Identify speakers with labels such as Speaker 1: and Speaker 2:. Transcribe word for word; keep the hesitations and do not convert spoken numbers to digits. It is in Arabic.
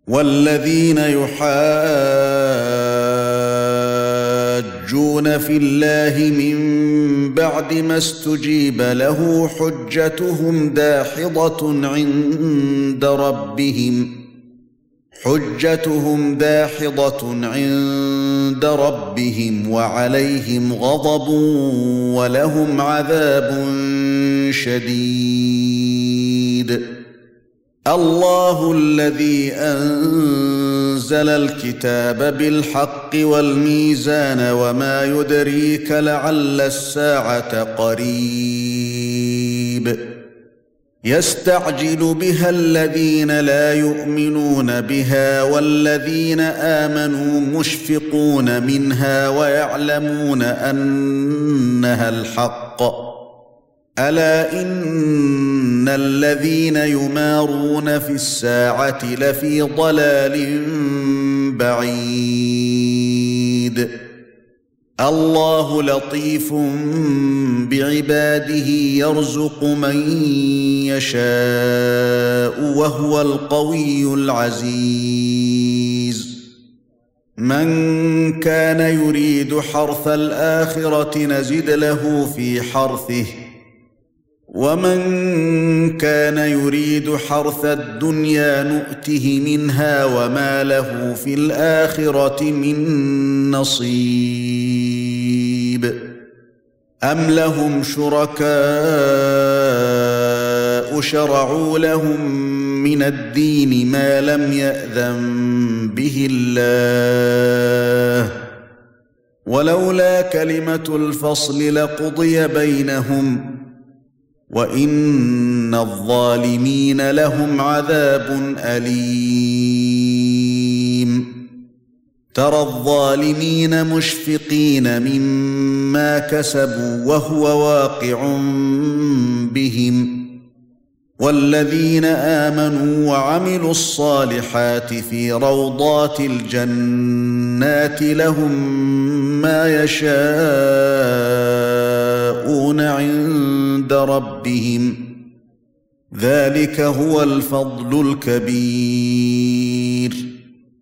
Speaker 1: والذين يحاجون في الله من بعد ما استجيب له حجتهم داحضة عند ربهم حجتهم داحضة عند ربهم وعليهم غضب ولهم عذاب شديد. الله الذي أنزل الكتاب بالحق والميزان وما يدريك لعل الساعة قريب يستعجل بها الذين لا يؤمنون بها والذين آمنوا مشفقون منها ويعلمون أنها الحق ألا إن الذين يمارون في الساعة لفي ضلال بعيد. الله لطيف بعباده يرزق من يشاء وهو القوي العزيز. من كان يريد حرث الآخرة نزد له في حرثه ومن كان يريد حرث الدنيا نؤته منها وما له في الآخرة من نصيب. أم لهم شركاء شرعوا لهم من الدين ما لم يأذن به الله ولولا كلمة الفصل لقضي بينهم وإن الظالمين لهم عذاب أليم. ترى الظالمين مشفقين مما كسبوا وهو واقع بهم والذين آمنوا وعملوا الصالحات في روضات الجنات لهم ما يشاءون عند ربهم ذلك هو الفضل الكبير.